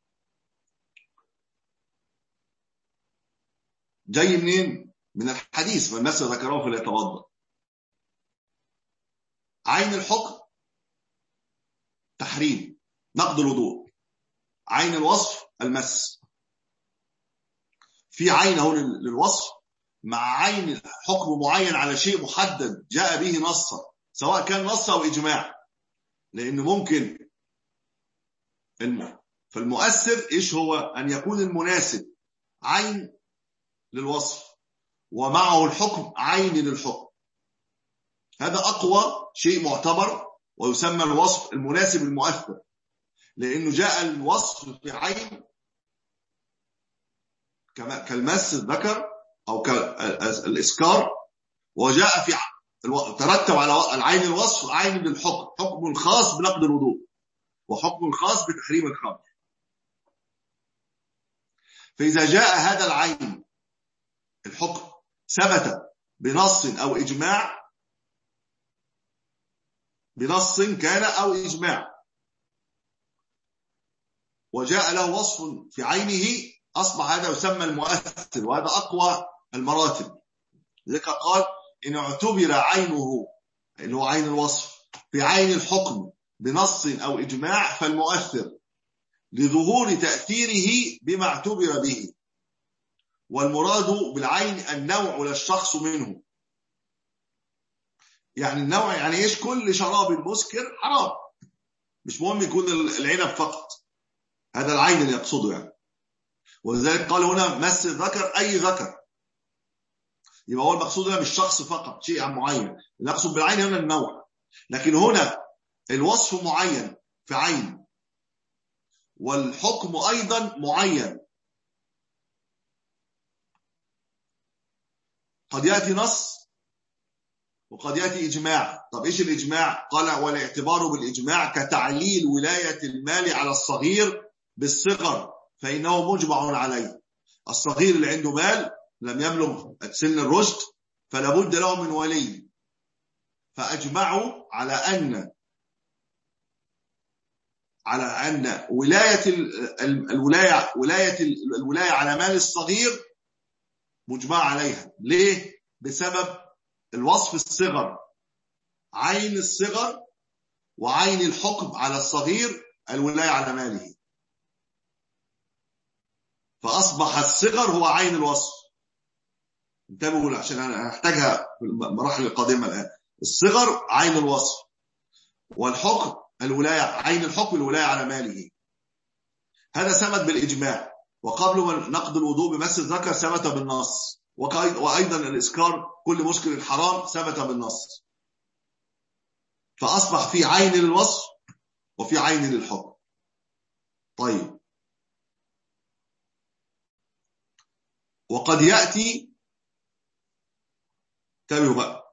جاي منين؟ من الحديث من مس ذكره فليتوضا. عين الحكم تحريم نقض الوضوء، عين الوصف المس. في عين هون للوصف مع عين حكم معين على شيء محدد جاء به نصا، سواء كان نص أو إجماع، لأنه ممكن فالمؤثر إيش هو؟ أن يكون المناسب عين للوصف ومعه الحكم عين للحكم. هذا أقوى شيء معتبر ويسمى الوصف المناسب المؤثر، لأنه جاء الوصف في عين كالمس الذكر أو كالإسكار، وجاء في ترتب على العين الوصف عين للحكم، حكم خاص بنقض الوضوء وحكم خاص بتحريم الخمر. فإذا جاء هذا العين الحكم ثبت بنص أو إجماع، بنص كان أو إجماع، وجاء له وصف في عينه، أصبح هذا يسمى المؤثر، وهذا أقوى المراتب. لذلك قال إن اعتبر عينه اللي هو عين الوصف في عين الحكم بنص أو إجماع فالمؤثر لظهور تأثيره بما اعتبر به. والمراد بالعين النوع لا الشخص منه. يعني النوع يعني ايش؟ كل شراب مسكر حرام، مش مهم يكون العنب فقط، هذا العين اللي يقصده يعني. ولذلك قال هنا مس الذكر أي ذكر، يبقى هو المقصود هنا مش شخص فقط شيء معين، نقصد بالعين هنا النوع. لكن هنا الوصف معين في عين، والحكم أيضا معين. قد يأتي نص وقد يأتي إجماع. طب إيش الإجماع؟ قال والاعتبار بالإجماع كتعليل ولاية المال على الصغير بالصغر فإنه مجمع عليه. الصغير اللي عنده مال لم يبلغ سن الرشد فلا بد له من ولي، فأجمعوا على أن على أن ولاية الولاية ولاية الولاية على مال الصغير مجمع عليها. ليه؟ بسبب الوصف الصغر، عين الصغر وعين الحكم على الصغير الولاية على ماله، فأصبح الصغر هو عين الوصف. انتبهوا عشان أنا هحتاجها في المراحل القادمة الآن. الصغر عين الوصف، والحكم الولاية، عين الحكم الولاية على ماله. هذا ثبت بالإجماع. وقبل نقض الوضوء بمس الذكر ثبت بالنص، وأيضا الإسكار كل مسكر حرام ثبت بالنص. فأصبح في عين للوصف وفي عين للحكم. طيب، وقد يأتي، تابعوا بقى،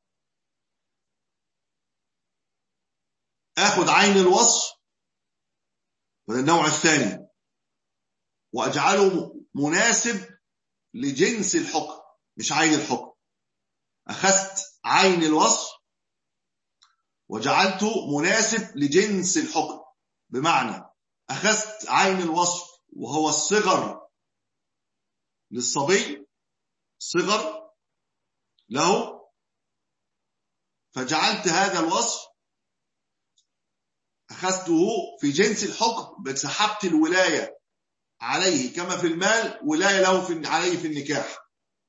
اخد عين الوصف وده النوع الثاني واجعله مناسب لجنس الحكم مش عين الحكم. اخذت عين الوصف وجعلته مناسب لجنس الحكم، بمعنى اخذت عين الوصف وهو الصغر للصبي، صغر له، فجعلت هذا الوصف أخذته في جنس الحكم، بسحبت الولاية عليه كما في المال ولاية له في عليه في النكاح،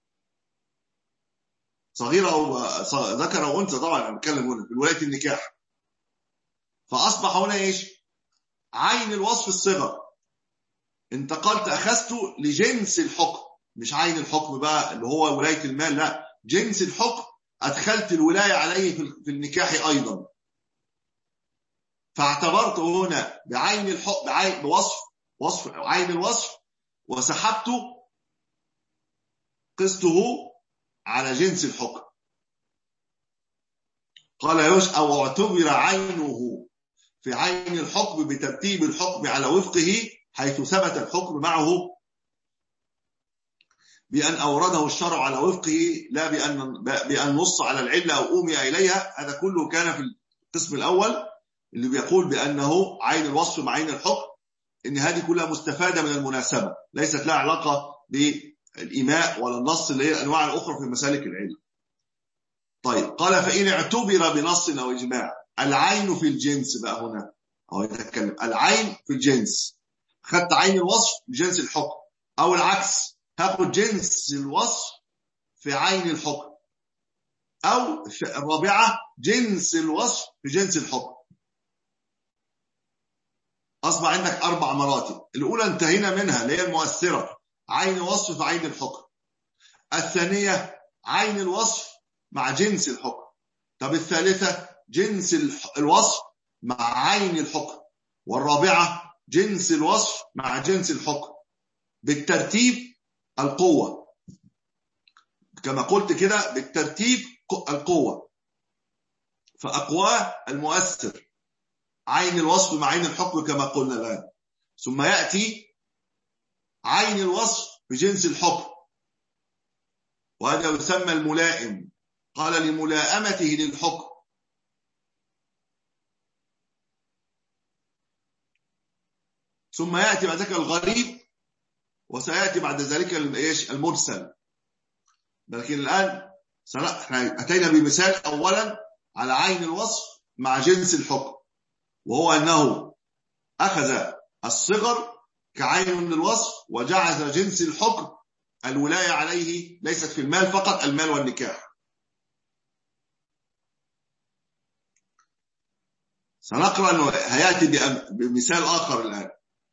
صغيرة أو ذكر أو أنثى. طبعا أنا بتكلم هنا في ولاية النكاح. فأصبح هنا إيش؟ عين الوصف الصغر انتقلت أخذته لجنس الحكم، مش عين الحكم بقى اللي هو ولاية المال، لا، جنس الحكم أدخلت الولاية عليه في النكاح أيضا. فاعتبرت هنا بعين الحكم، بعين بوصف وصف عين الوصف، وسحبته قسته على جنس الحكم. قال يوش أو اعتبر عينه في عين الحكم بترتيب الحكم على وفقه حيث ثبت الحكم معه بأن أورده الشرع على وفقه، لا بأن بأن نص على العلة أو أومي إليها. هذا كله كان في القسم الأول اللي بيقول بأنه عين الوصف مع عين الحكم، إن هذه كلها مستفادة من المناسبة، ليست لها علاقة بالإيماء ولا النص اللي هي الأنواع الأخرى في مسالك العلم. طيب، قال فإن اعتبر بنص أو إجماع. العين في الجنس بقى هنا أو يتكلم العين في الجنس، خدت عين الوصف بجنس الحكم، أو العكس هاخد جنس الوصف في عين الحكم، أو الرابعة جنس الوصف في جنس الحكم. أصبح عندك أربع مراتب. الأولى انتهينا منها اللي هي المؤثرة، عين الوصف في عين الحكم. الثانية عين الوصف مع جنس الحكم. طب الثالثة جنس الوصف مع عين الحكم. والرابعة جنس الوصف مع جنس الحكم بالترتيب القوة، كما قلت كده بالترتيب القوة. فأقواه المؤثر عين الوصف مع عين الحكم كما قلنا الآن. ثم يأتي عين الوصف بجنس الحكم، وهذا يسمى الملائم. قال لملائمته للحكم. ثم يأتي بعد ذلك الغريب، وسيأتي بعد ذلك المرسل. لكن الآن احنا أتينا بمثال أولا على عين الوصف مع جنس الحكم، وهو أنه أخذ الصغر كعين للوصف وجعل جنس الحكم الولاية عليه ليست في المال فقط، المال والنكاح. سنقرأ أنه هيأتي بمثال آخر الآن.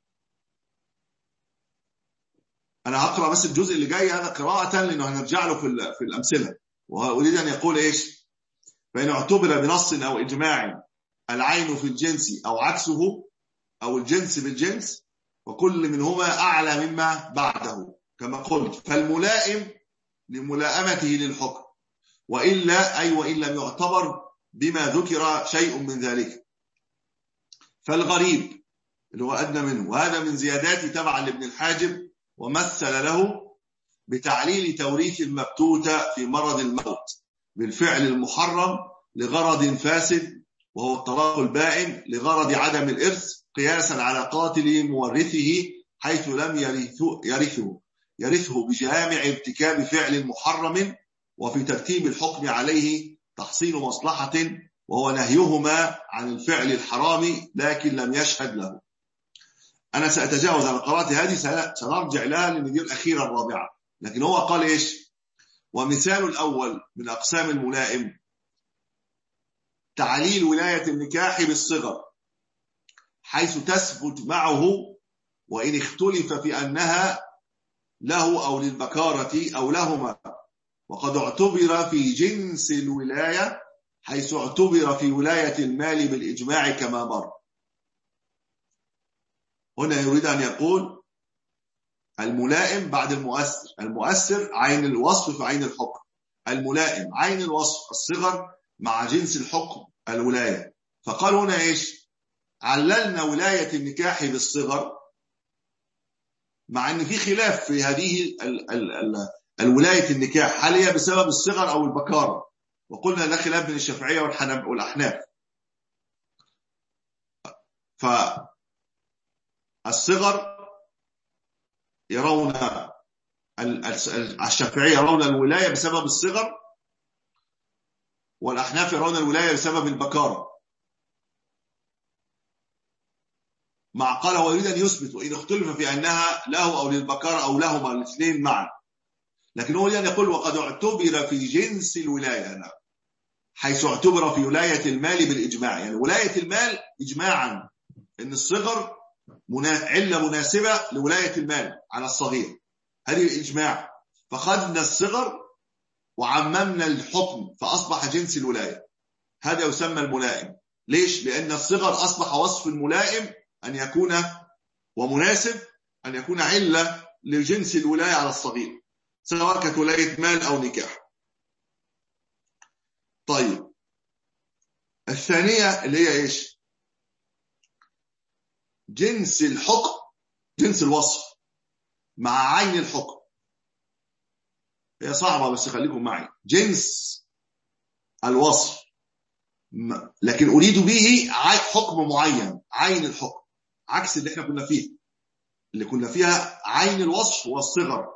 أنا هقرأ بس الجزء اللي جاي هذا قراءة لأنه هنرجع له في الأمثلة، وأريد أن يقول إيش؟ فإن اعتبر بنص أو إجماع العين في الجنس أو عكسه أو الجنس بالجنس وكل منهما أعلى مما بعده كما قلت، فالملائم لملائمته للحكم، وإلا أي وإن لم يعتبر بما ذكر شيء من ذلك. فالغريب اللي هو أدنى منه، وهذا من زيادات تبعا لابن الحاجب، ومثل له بتعليل توريث المبتوتة في مرض الموت بالفعل المحرم لغرض فاسد، وهو الطلاق البائن لغرض عدم الإرث، قياسا على قاتل مورثه حيث لم يرثه, يرثه, يرثه بجامع ارتكاب فعل محرم، وفي ترتيب الحكم عليه تحصيل مصلحة، وهو نهيهما عن الفعل الحرام لكن لم يشهد له. أنا سأتجاوز على قراءة هذه، سنرجع لها لأن دي الأخيرة الرابعة. لكن هو قال إيش؟ ومثال الأول من أقسام الملائم تعليل ولاية النكاح بالصغر حيث تثبت معه وإن اختلف في أنها له أو للبكارة أو لهما، وقد اعتبر في جنس الولاية حيث اعتبر في ولاية المال بالإجماع كما مر. هنا يريد أن يقول الملائم بعد المؤثر، المؤثر عين الوصف في عين الحكم، الملائم عين الوصف الصغر مع جنس الحكم الولاية. فقال هنا إيش؟ عللنا ولاية النكاح بالصغر، مع أن في خلاف في هذه ال ال ال الولاية النكاح، هل هي بسبب الصغر أو البكارة؟ وقلنا ده خلاف بين الشافعية والأحناف. فالصغر يرون الشافعية يرون الولاية بسبب الصغر، والأحناف يرون الولاية بسبب البكارة. مع قال ويريد أن يثبت وإن اختلف في أنها له أو للبكارة أو لهما الاثنين معا، لكن هو يريد أن يقول وقد اعتبر في جنس الولاية هنا حيث اعتبر في ولاية المال بالإجماع، يعني ولاية المال إجماعا إن الصغر علة مناسبة لولاية المال على الصغير، هذه الإجماع. فخذنا الصغر وعممنا الحكم فأصبح جنس الولاية، هذا يسمى الملائم. ليش؟ لأن الصغر أصبح وصف الملائم أن يكون ومناسب أن يكون علة لجنس الولاية على الصغير، سواء كانت ولاية مال أو نكاح. طيب الثانية اللي هي إيش؟ جنس الحكم، جنس الوصف مع عين الحكم. هي صعبة بس خليكم معي. جنس الوصف لكن أريد به حكم معين، عين الحكم، عكس اللي احنا كنا فيه، اللي كنا فيها عين الوصف والصغر،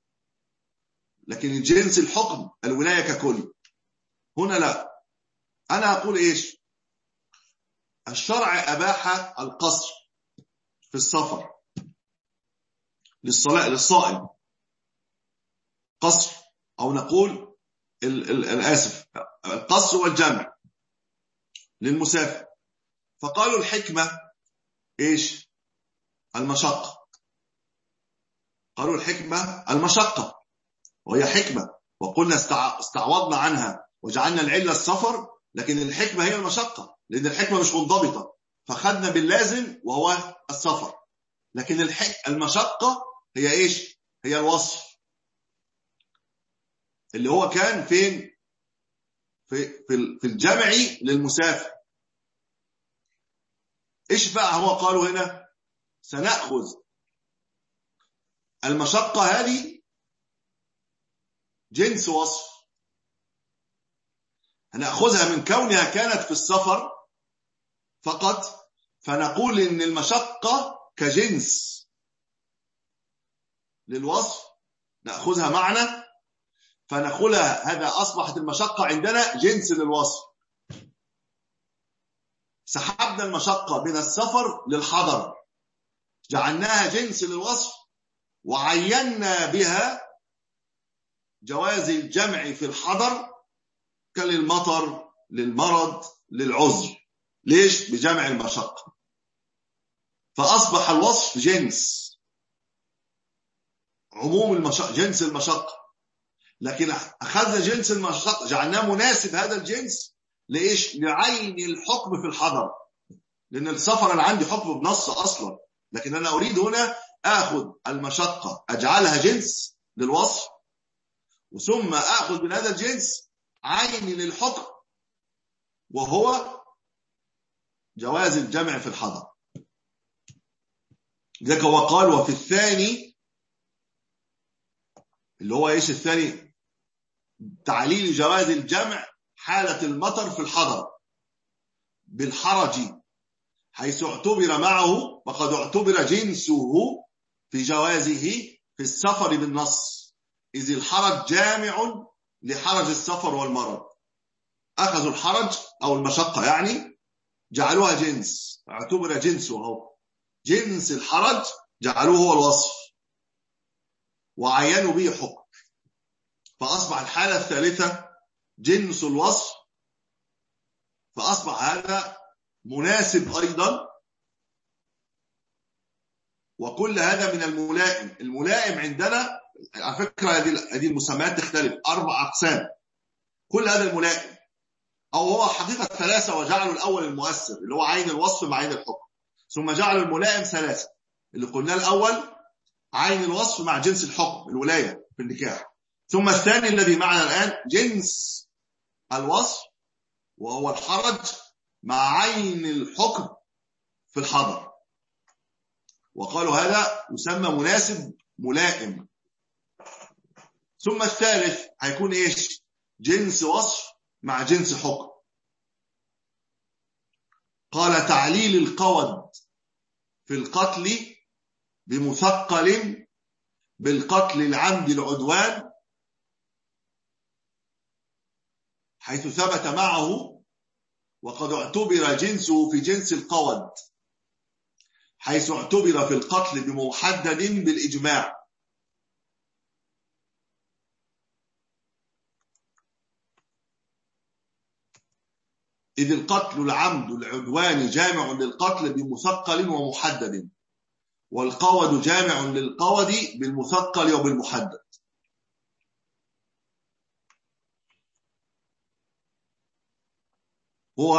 لكن جنس الحكم الولاية ككل. هنا لا، أنا أقول إيش؟ الشرع أباح القصر في السفر للصلاة للصائم، قصر، أو نقول الآسف القصر والجمع للمسافر. فقالوا الحكمة إيش؟ المشقة. قالوا الحكمة المشقة، وهي حكمة، وقلنا استعوضنا عنها وجعلنا العلة السفر، لكن الحكمة هي المشقة، لأن الحكمة مش منضبطة، فخدنا باللازم وهو السفر. لكن الحك... المشقة هي إيش؟ هي الوصف اللي هو كان فين؟ في, في الجمع للمسافر. إيش بقى هو قالوا هنا؟ سنأخذ المشقة هذه جنس وصف، هنأخذها من كونها كانت في السفر فقط، فنقول إن المشقة كجنس للوصف نأخذها معنا، فنقولها هذا أصبحت المشقة عندنا جنس للوصف. سحبنا المشقة من السفر للحضر، جعلناها جنس للوصف، وعينا بها جواز الجمع في الحضر كالمطر للمرض للعذر. ليش؟ بجمع المشقة. فأصبح الوصف جنس، عموم المشقة، جنس المشقة، لكن أخذنا جنس المشقة جعلناه مناسب هذا الجنس لإيش؟ لعين الحكم في الحضر، لأن السفر أنا عندي حكم بنص أصلا، لكن أنا أريد هنا أخذ المشقة أجعلها جنس للوصف، ثم أخذ من هذا الجنس عين للحكم وهو جواز الجمع في الحضر. ذلك هو قال وفي الثاني اللي هو إيش الثاني؟ تعليل جواز الجمع حالة المطر في الحضر بالحرج، حيث اعتبر معه وقد اعتبر جنسه في جوازه في السفر بالنص، إذ الحرج جامع لحرج السفر والمرض. أخذوا الحرج أو المشقة يعني جعلوها جنس، اعتبر جنسه هو جنس الحرج، جعلوه هو الوصف وعينوا به حكم، فأصبح الحالة الثالثة جنس الوصف، فأصبح هذا مناسب أيضا. وكل هذا من الملائم. الملائم عندنا على فكرة هذه المسميات تختلف، أربع أقسام. كل هذا الملائم أو هو حقيقة ثلاثة، وجعلوا الأول المؤثر اللي هو عين الوصف مع عين الحكم، ثم جعلوا الملائم ثلاثة اللي قلنا الأول عين الوصف مع جنس الحكم الولاية في النكاح، ثم الثاني الذي معنا الآن جنس الوصف وهو الحرج مع عين الحكم في الحضر، وقالوا هذا يسمى مناسب ملائم. ثم الثالث هيكون إيش؟ جنس وصف مع جنس حكم. قال تعليل القود في القتل بمثقل بالقتل العمد العدوان، حيث ثبت معه وقد اعتبر جنسه في جنس القود، حيث اعتبر في القتل بمحدد بالإجماع. إذ القتل العمد العدوان جامع للقتل بمثقل ومحدد، والقود جامع للقود بالمثقل وبالمحدد. هو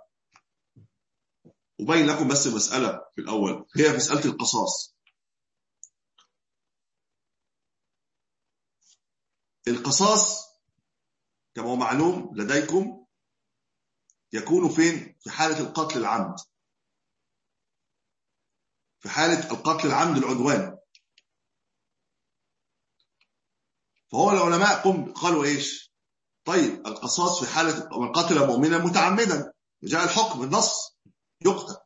أبين لكم بس مسألة في الأول، هي مسألة القصاص. القصاص كما هو معلوم لديكم يكون فين؟ في حالة القتل العمد، في حالة القتل العمد العدوان. فهو العلماء قم قالوا إيش؟ طيب القصاص في حالة من قتل مؤمنا متعمدا، جاء الحكم النص يقتل.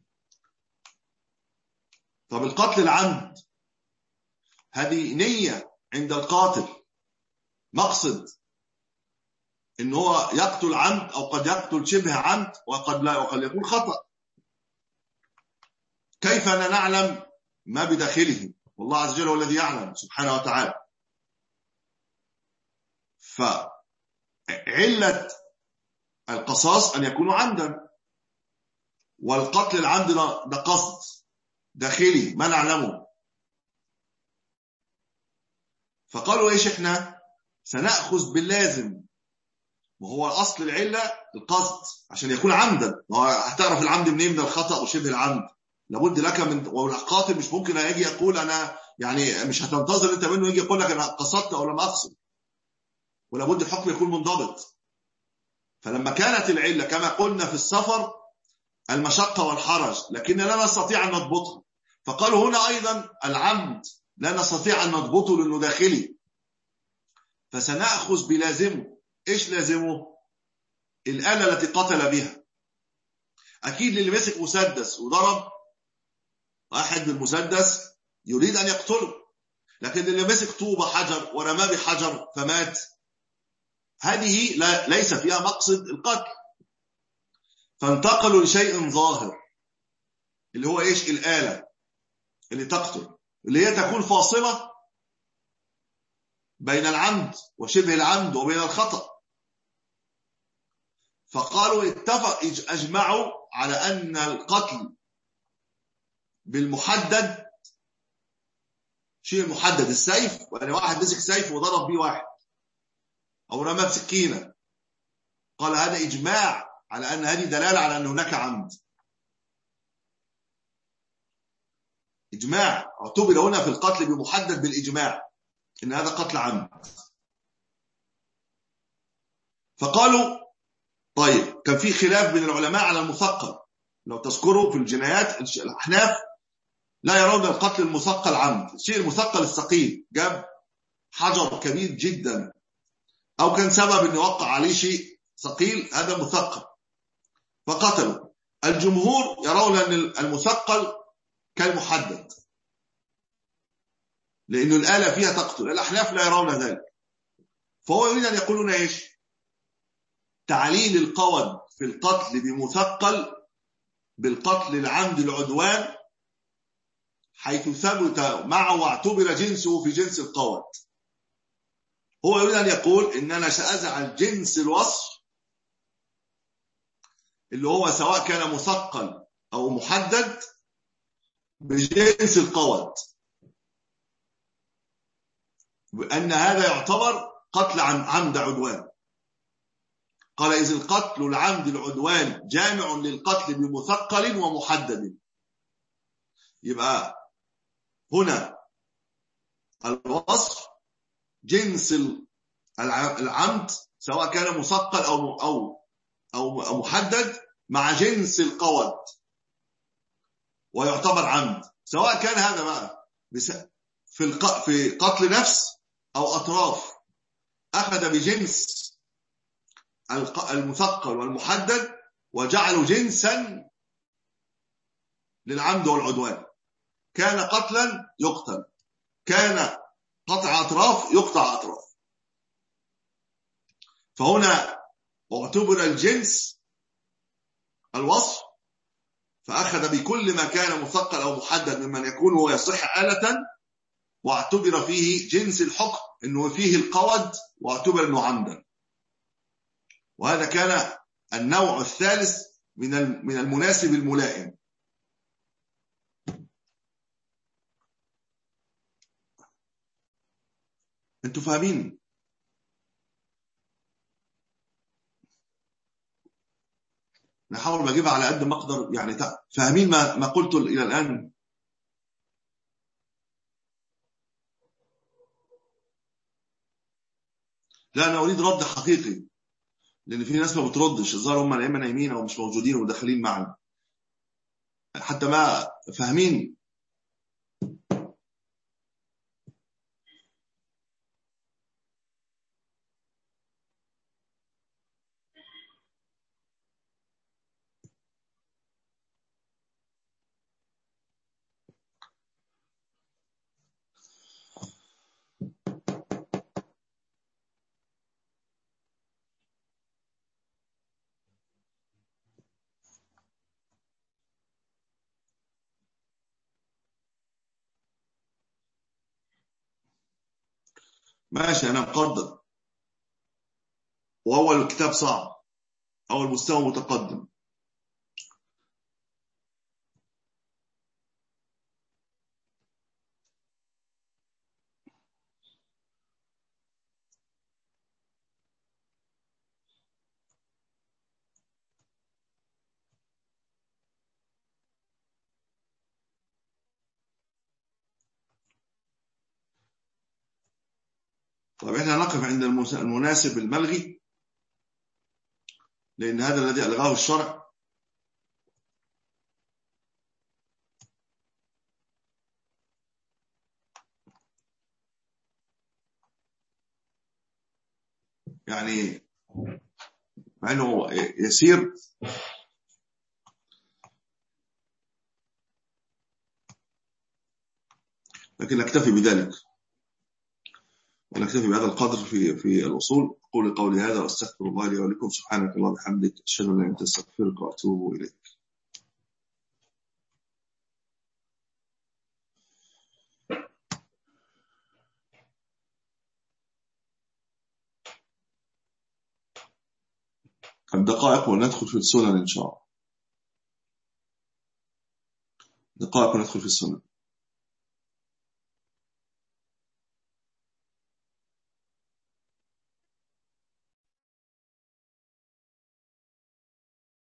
طب القتل العمد هذه نية عند القاتل، مقصد إن هو يقتل عمد أو قد يقتل شبه عمد وقد لا، وقد يكون خطأ. كيف أنا نعلم ما بداخله؟ والله عز وجل هو الذي يعلم سبحانه وتعالى. فعلة القصاص أن يكون عمدا، والقتل العمد ده قصد داخلي ما نعلمه. فقالوا إيش إحنا سنأخذ باللازم، وهو أصل العلة القصد عشان يكون عمدا. هتعرف العمد منين؟ من الخطأ وشبه العمد. لابد لك من، والقاتل مش ممكن يجي يقول أنا يعني مش هتنتظر أنت منه يجي يقول لك أنا قصدت أو لم أقصد، ولابد الحكم يكون منضبط. فلما كانت العلة كما قلنا في السفر المشقة والحرج لكن لا نستطيع أن نضبطها، فقالوا هنا أيضا العمد لا نستطيع أن نضبطه لأنه داخلي، فسنأخذ بلازمه. إيش لازمه؟ الآلة التي قتل بها. أكيد اللي مسك مسدس وضرب واحد بالمسدس يريد أن يقتله، لكن اللي مسك طوبة حجر ورماه بحجر فمات، هذه لا ليس فيها مقصد القتل. فانتقلوا لشيء ظاهر اللي هو إيش؟ الآلة اللي تقتل، اللي هي تكون فاصلة بين العمد وشبه العمد وبين الخطأ. فقالوا اتفق أجمعوا على أن القتل بالمحدد شيء محدد، السيف، يعني واحد مسك سيف وضرب بيه واحد أو رمى بسكينة، قال هذا إجماع على أن هذه دلالة على أن هناك عمد. إجماع اعتبر هنا في القتل بمحدد بالإجماع إن هذا قتل عمد. فقالوا طيب كان في خلاف بين العلماء على المثقل. لو تذكروا في الجنايات الأحناف لا يرون القتل المثقل عمد، الشيء المثقل الثقيل، جاب حجر كبير جدا أو كان سبب أن يوقع عليه شيء ثقيل، هذا مثقل فقتلوا. الجمهور يرون أن المثقل كالمحدد لأن الآلة فيها تقتل، الأحناف لا يرون ذلك. فهو يريد أن يقولون إيش؟ تعليل القود في القتل بمثقل بالقتل العمد العدوان حيث ثبت معه واعتبر جنسه في جنس القود. هو يريد أن يقول إن أنا سأجعل جنس الوصف اللي هو سواء كان مثقل أو محدد بجنس القود، أن هذا يعتبر قتل عمد عدوان. قال إذ القتل العمد العدوان جامع للقتل بمثقل ومحدد. يبقى هنا الوصف جنس العمد سواء كان مثقل أو أو أو محدد مع جنس القود ويعتبر عمد، سواء كان هذا بقى في في قتل نفس أو أطراف أخذ بجنس المثقل والمحدد وجعلوا جنسا للعمد والعدوان. كان قتلا يقتل، كان قطع أطراف يقطع أطراف. فهنا اعتبر الجنس الوصف فأخذ بكل ما كان مثقل أو محدد ممن يكون هو يصح آلة، واعتبر فيه جنس الحكم أنه فيه القود واعتبر أنه عمدا. وهذا كان النوع الثالث من من المناسب الملائم. انتوا فاهمين؟ نحاول بجيبها على قد ما اقدر، يعني فاهمين ما ما قلته الى الان؟ لا انا اريد رد حقيقي، لان في ناس ما بتردش، الظاهر هم يا اما نايمين او مش موجودين وداخلين معنا حتى ما فاهمين. ماشي انا مقدر، واول الكتاب صعب، اول مستوى متقدم. طيب احنا نقف عند المناسب الملغي، لأن هذا الذي ألغاه الشرع. يعني مع أنه يسير لكن نكتفي بذلك ونكتفي بهذا القدر في في الأصول. قولي قولي هذا واستغفر الله لي ولكم. سبحانك اللهم وبحمدك أشهد أن لا إله إلا أنت أستغفرك وأتوب إليك. الدقائق وندخل في السنن إن شاء الله. دقائق وندخل في السنن.